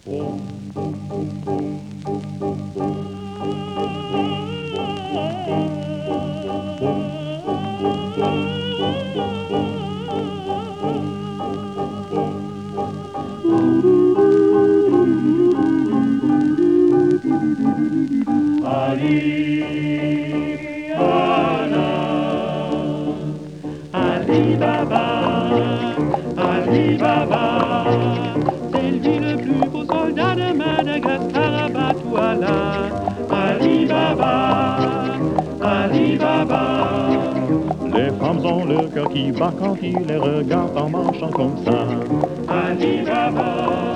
Ali Baba, Ali Baba, c'est lui le plus beau soldat de Madagascar, Abatouala. Ali Baba, Ali Baba. Les femmes ont le cœur qui bat quand ils les regardent en marchant comme ça. Ali Baba,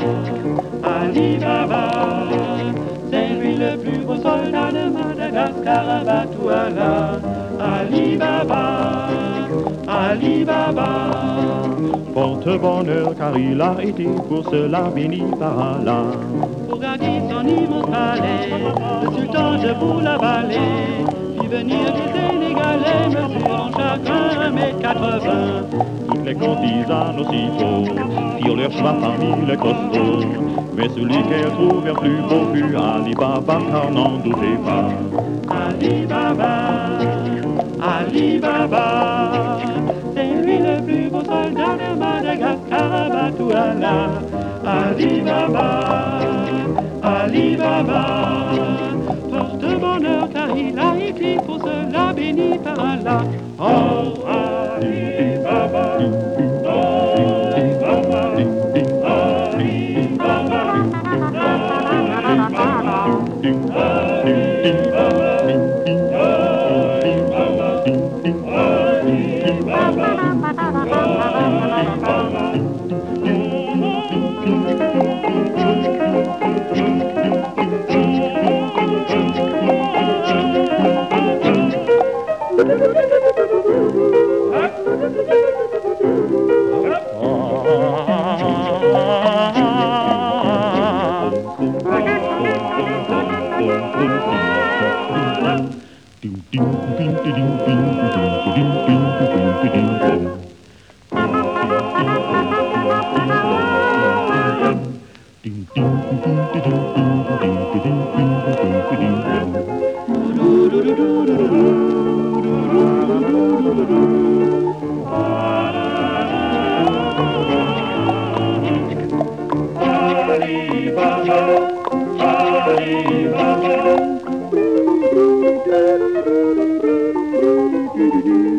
Ali Baba, c'est lui le plus beau soldat de Madagascar, Abatouala. Ali Baba, Ali Baba. Porte-bonheur car il a été pour cela béni par Allah. Pour garder son immense palais, le sultan de Boula-Vallée fit venir des Sénégalais, mesurant chacun 1,80 m. Toutes les courtisanes aussitôt firent leur choix parmi les costauds. Mais celui qu'elles trouvèrent plus beau fut Ali Baba, car n'en doutez pas. Ali Baba, Ali Baba, c'est lui le plus beau soldat de Madagascar, Abatouala. Ali Baba, Ali Baba, porte-bonheur car il a été pour cela béni par Allah. Oh Ali Baba, oh Ali Baba, Ali Baba, Ali Baba, Ali Baba, Ali Baba.